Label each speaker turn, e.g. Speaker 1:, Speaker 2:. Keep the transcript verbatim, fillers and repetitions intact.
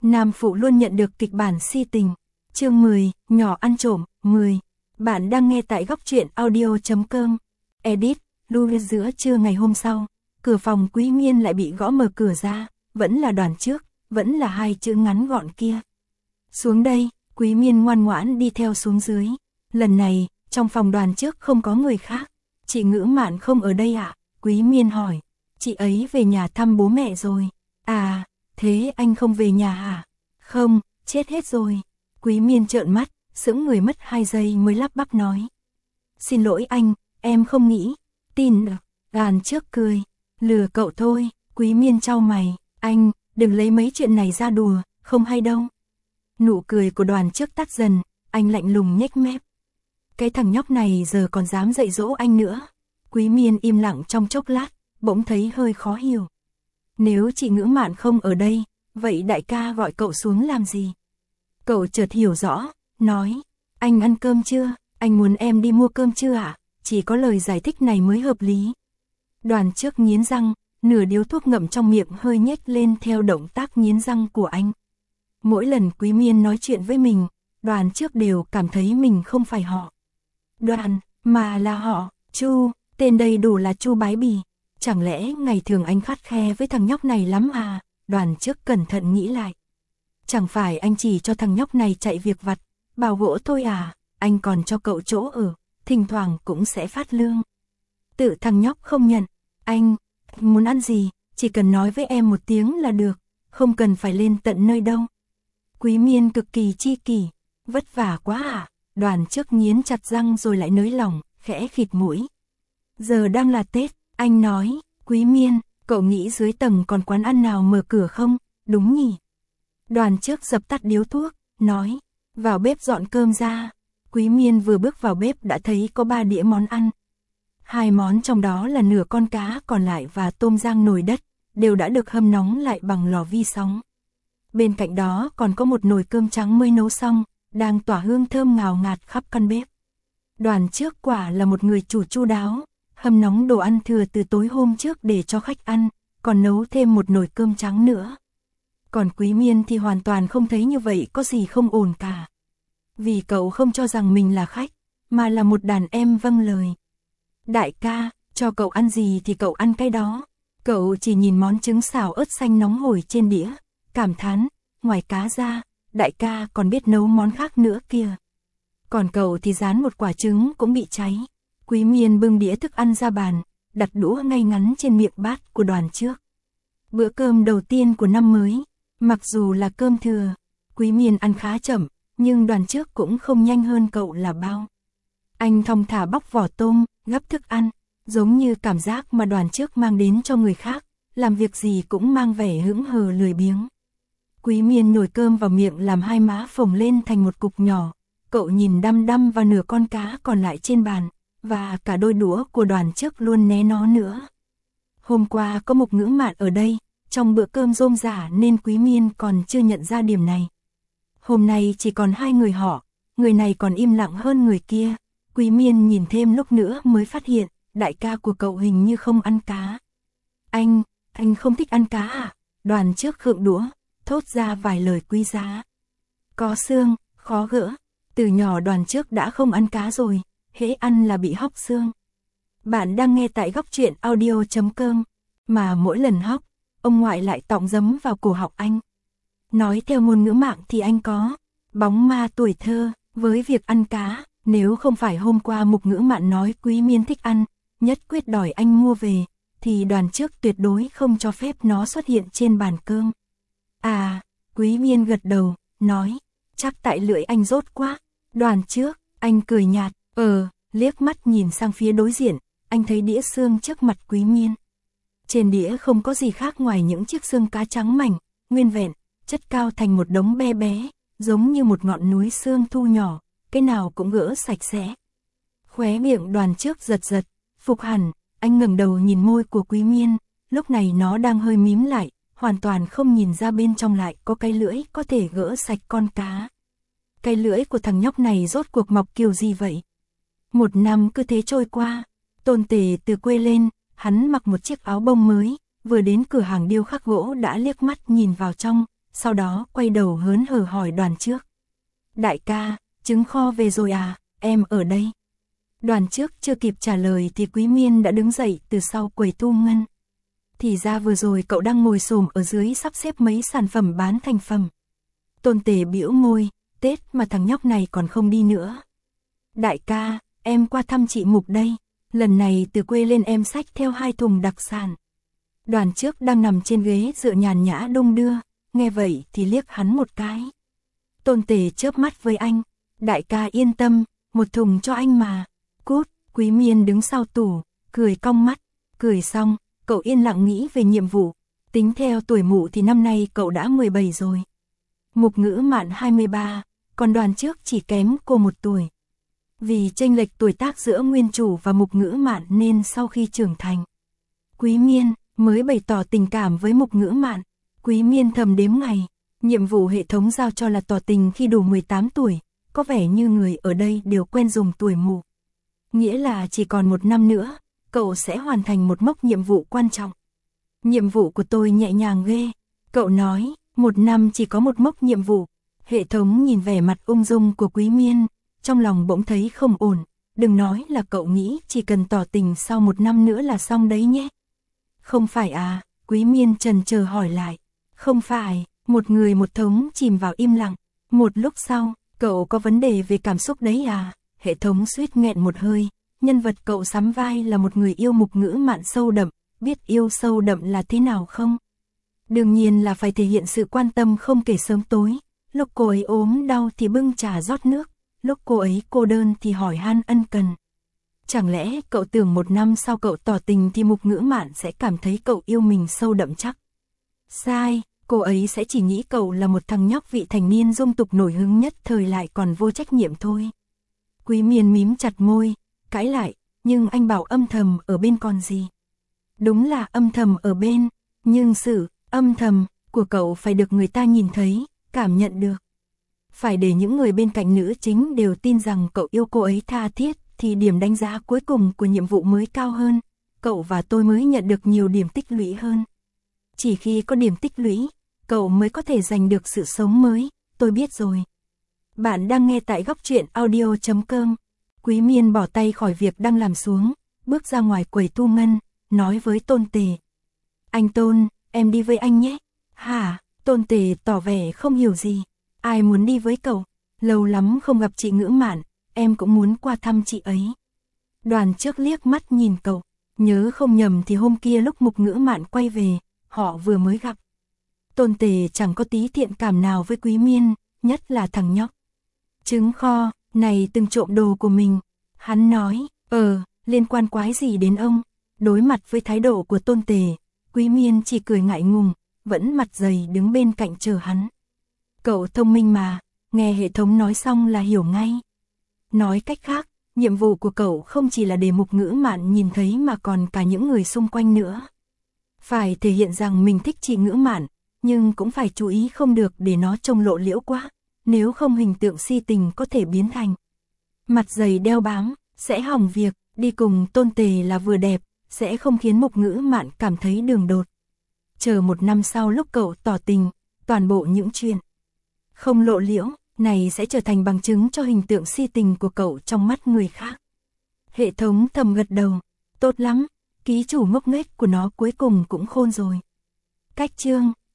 Speaker 1: Nam phụ luôn nhận được kịch bản si tình. Chương mười, nhỏ ăn trộm, mười. Bạn đang nghe tại góc truyện audio chấm com. Edit, Louis giữa trưa ngày hôm sau, cửa phòng Quý Miên lại bị gõ mở cửa ra, vẫn là Đoàn Trước, vẫn là hai chữ ngắn gọn kia. Xuống đây, Quý Miên ngoan ngoãn đi theo xuống dưới. Lần này, trong phòng Đoàn Trước không có người khác. Chị Ngữ Mạn không ở đây ạ? À? Quý Miên hỏi. Chị ấy về nhà thăm bố mẹ rồi. À, thế anh không về nhà hả? Không, chết hết rồi. Quý Miên trợn mắt, sững người mất hai giây mới lắp bắp nói. Xin lỗi anh, em không nghĩ. Tin được. Đoàn Trước cười. Lừa cậu thôi. Quý Miên chau mày. Anh, đừng lấy mấy chuyện này ra đùa, không hay đâu. Nụ cười của Đoàn Trước tắt dần, anh lạnh lùng nhếch mép. Cái thằng nhóc này giờ còn dám dạy dỗ anh nữa. Quý Miên im lặng trong chốc lát, bỗng thấy hơi khó hiểu. Nếu chị Ngữ Mạn không ở đây, vậy đại ca gọi cậu xuống làm gì? Cậu chợt hiểu rõ, nói. Anh ăn cơm chưa? Anh muốn em đi mua cơm chưa ạ? À? Chỉ có lời giải thích này mới hợp lý. Đoàn Trước nghiến răng, nửa điếu thuốc ngậm trong miệng hơi nhếch lên theo động tác nghiến răng của anh. Mỗi lần Quý Miên nói chuyện với mình, Đoàn Trước đều cảm thấy mình không phải họ Đoàn, mà là họ Chu, tên đầy đủ là Chu Bái Bì. Chẳng lẽ ngày thường anh khắt khe với thằng nhóc này lắm à? Đoàn Trước cẩn thận nghĩ lại. Chẳng phải anh chỉ cho thằng nhóc này chạy việc vặt, bào gỗ thôi à? Anh còn cho cậu chỗ ở, thỉnh thoảng cũng sẽ phát lương. Tự thằng nhóc không nhận. Anh, muốn ăn gì, chỉ cần nói với em một tiếng là được, không cần phải lên tận nơi đâu. Quý Miên cực kỳ chi kỷ. Vất vả quá à? Đoàn Trước nghiến chặt răng rồi lại nới lỏng, khẽ khịt mũi. Giờ đang là Tết, anh nói. Quý Miên, cậu nghĩ dưới tầng còn quán ăn nào mở cửa không? Đúng nhỉ? Đoàn Trước dập tắt điếu thuốc, nói. Vào bếp dọn cơm ra. Quý Miên vừa bước vào bếp đã thấy có ba đĩa món ăn. Hai món trong đó là nửa con cá còn lại và tôm rang nồi đất, đều đã được hâm nóng lại bằng lò vi sóng. Bên cạnh đó còn có một nồi cơm trắng mới nấu xong, đang tỏa hương thơm ngào ngạt khắp căn bếp. Đoàn Trước quả là một người chủ chu đáo, hâm nóng đồ ăn thừa từ tối hôm trước để cho khách ăn, còn nấu thêm một nồi cơm trắng nữa. Còn Quý Miên thì hoàn toàn không thấy như vậy có gì không ổn cả. Vì cậu không cho rằng mình là khách, mà là một đàn em vâng lời. Đại ca, cho cậu ăn gì thì cậu ăn cái đó. Cậu chỉ nhìn món trứng xào ớt xanh nóng hổi trên đĩa, cảm thán, ngoài cá ra, đại ca còn biết nấu món khác nữa kìa. Còn cậu thì rán một quả trứng cũng bị cháy. Quý Miên bưng đĩa thức ăn ra bàn, đặt đũa ngay ngắn trên miệng bát của Đoàn Trước. Bữa cơm đầu tiên của năm mới, mặc dù là cơm thừa, Quý Miên ăn khá chậm, nhưng Đoàn Trước cũng không nhanh hơn cậu là bao. Anh thong thả bóc vỏ tôm, gắp thức ăn, giống như cảm giác mà Đoàn Trước mang đến cho người khác, làm việc gì cũng mang vẻ hững hờ lười biếng. Quý Miên nhồi cơm vào miệng làm hai má phồng lên thành một cục nhỏ, cậu nhìn đăm đăm vào nửa con cá còn lại trên bàn, và cả đôi đũa của Đoàn Trước luôn né nó nữa. Hôm qua có một Ngữ Mạn ở đây, trong bữa cơm rôm rả nên Quý Miên còn chưa nhận ra điểm này. Hôm nay chỉ còn hai người họ, người này còn im lặng hơn người kia. Quý Miên nhìn thêm lúc nữa mới phát hiện, đại ca của cậu hình như không ăn cá. Anh, anh không thích ăn cá à? Đoàn Trước khựng đũa, thốt ra vài lời quý giá. Có xương, khó gỡ. Từ nhỏ Đoàn Trước đã không ăn cá rồi, hễ ăn là bị hóc xương. Bạn đang nghe tại góc truyện audio chấm com, mà mỗi lần hóc, ông ngoại lại tọng giấm vào cổ họng anh. Nói theo ngôn ngữ mạng thì anh có bóng ma tuổi thơ với việc ăn cá. Nếu không phải hôm qua Mục Ngữ Mạn nói Quý Miên thích ăn, nhất quyết đòi anh mua về, thì Đoàn Trước tuyệt đối không cho phép nó xuất hiện trên bàn cơm. À, Quý Miên gật đầu, nói, chắc tại lưỡi anh rốt quá. Đoàn Trước, anh cười nhạt, ờ, liếc mắt nhìn sang phía đối diện, anh thấy đĩa xương trước mặt Quý Miên. Trên đĩa không có gì khác ngoài những chiếc xương cá trắng mảnh, nguyên vẹn, chất cao thành một đống bé bé, giống như một ngọn núi xương thu nhỏ. Cái nào cũng gỡ sạch sẽ. Khóe miệng Đoàn Trước giật giật, phục hẳn, anh ngẩng đầu nhìn môi của Quý Miên, lúc này nó đang hơi mím lại, hoàn toàn không nhìn ra bên trong lại có cái lưỡi có thể gỡ sạch con cá. Cái lưỡi của thằng nhóc này rốt cuộc mọc kiểu gì vậy? Một năm cứ thế trôi qua, Tôn Tề từ quê lên, hắn mặc một chiếc áo bông mới, vừa đến cửa hàng điêu khắc gỗ đã liếc mắt nhìn vào trong, sau đó quay đầu hớn hở hỏi Đoàn Trước. Đại ca, trứng kho về rồi à, em ở đây. Đoàn Trước chưa kịp trả lời thì Quý Miên đã đứng dậy từ sau quầy thu ngân. Thì ra vừa rồi cậu đang ngồi xổm ở dưới sắp xếp mấy sản phẩm bán thành phẩm. Tôn Tề bĩu môi, Tết mà thằng nhóc này còn không đi nữa. Đại ca, em qua thăm chị Mục đây, lần này từ quê lên em xách theo hai thùng đặc sản. Đoàn Trước đang nằm trên ghế dựa nhàn nhã đung đưa, nghe vậy thì liếc hắn một cái. Tôn Tề chớp mắt với anh, đại ca yên tâm, một thùng cho anh mà. Cút, Quý Miên đứng sau tủ, cười cong mắt, cười xong, cậu yên lặng nghĩ về nhiệm vụ. Tính theo tuổi Mụ thì năm nay cậu đã mười bảy rồi. Mục Ngữ Mạn hai mươi ba, còn Đoàn Trước chỉ kém cô một tuổi. Vì chênh lệch tuổi tác giữa nguyên chủ và Mục Ngữ Mạn nên sau khi trưởng thành, Quý Miên mới bày tỏ tình cảm với Mục Ngữ Mạn. Quý Miên thầm đếm ngày, nhiệm vụ hệ thống giao cho là tỏ tình khi đủ mười tám tuổi, có vẻ như người ở đây đều quen dùng tuổi Mụ. Nghĩa là chỉ còn một năm nữa, cậu sẽ hoàn thành một mốc nhiệm vụ quan trọng. Nhiệm vụ của tôi nhẹ nhàng ghê, cậu nói, một năm chỉ có một mốc nhiệm vụ. Hệ thống nhìn vẻ mặt ung dung của Quý Miên, trong lòng bỗng thấy không ổn, đừng nói là cậu nghĩ chỉ cần tỏ tình sau một năm nữa là xong đấy nhé. Không phải à, Quý Miên chần chờ hỏi lại. Không phải, một người một thống chìm vào im lặng. Một lúc sau, cậu có vấn đề về cảm xúc đấy à? Hệ thống suýt nghẹn một hơi, nhân vật cậu sắm vai là một người yêu Mục Ngữ Mạn sâu đậm, biết yêu sâu đậm là thế nào không? Đương nhiên là phải thể hiện sự quan tâm không kể sớm tối, lúc cô ấy ốm đau thì bưng trà rót nước, lúc cô ấy cô đơn thì hỏi han ân cần. Chẳng lẽ cậu tưởng một năm sau cậu tỏ tình thì Mục Ngữ Mạn sẽ cảm thấy cậu yêu mình sâu đậm chắc? Sai, cô ấy sẽ chỉ nghĩ cậu là một thằng nhóc vị thành niên dung tục nổi hứng nhất thời lại còn vô trách nhiệm thôi. Quý Miên mím chặt môi, cãi lại, nhưng anh bảo âm thầm ở bên còn gì? Đúng là âm thầm ở bên, nhưng sự âm thầm của cậu phải được người ta nhìn thấy, cảm nhận được. Phải để những người bên cạnh nữ chính đều tin rằng cậu yêu cô ấy tha thiết, thì điểm đánh giá cuối cùng của nhiệm vụ mới cao hơn, cậu và tôi mới nhận được nhiều điểm tích lũy hơn. Chỉ khi có điểm tích lũy, cậu mới có thể giành được sự sống mới, tôi biết rồi. Bạn đang nghe tại góc truyện audio chấm com. Quý Miên bỏ tay khỏi việc đang làm xuống, bước ra ngoài quầy thu ngân, nói với Tôn Tề. Anh Tôn, em đi với anh nhé. Hả? Tôn Tề tỏ vẻ không hiểu gì. Ai muốn đi với cậu? Lâu lắm không gặp chị Ngữ Mạn, em cũng muốn qua thăm chị ấy. Đoàn Trước liếc mắt nhìn cậu, nhớ không nhầm thì hôm kia lúc Mục Ngữ Mạn quay về, họ vừa mới gặp. Tôn Tề chẳng có tí thiện cảm nào với Quý Miên, nhất là thằng nhóc trứng kho này từng trộm đồ của mình. Hắn nói, ờ, liên quan quái gì đến ông? Đối mặt với thái độ của Tôn Tề, Quý Miên chỉ cười ngại ngùng, vẫn mặt dày đứng bên cạnh chờ hắn. Cậu thông minh mà, nghe hệ thống nói xong là hiểu ngay. Nói cách khác, nhiệm vụ của cậu không chỉ là để Mục Ngữ Mạn nhìn thấy mà còn cả những người xung quanh nữa. Phải thể hiện rằng mình thích chị Ngữ Mạn, nhưng cũng phải chú ý không được để nó trông lộ liễu quá, nếu không hình tượng si tình có thể biến thành mặt dày đeo bám, sẽ hỏng việc. Đi cùng Tôn Tề là vừa đẹp, sẽ không khiến Mục Ngữ Mạn cảm thấy đường đột. Chờ một năm sau lúc cậu tỏ tình, toàn bộ những chuyện không lộ liễu này sẽ trở thành bằng chứng cho hình tượng si tình của cậu trong mắt người khác. Hệ thống thầm gật đầu, tốt lắm, ký chủ ngốc nghếch của nó cuối cùng cũng khôn rồi. Cách chương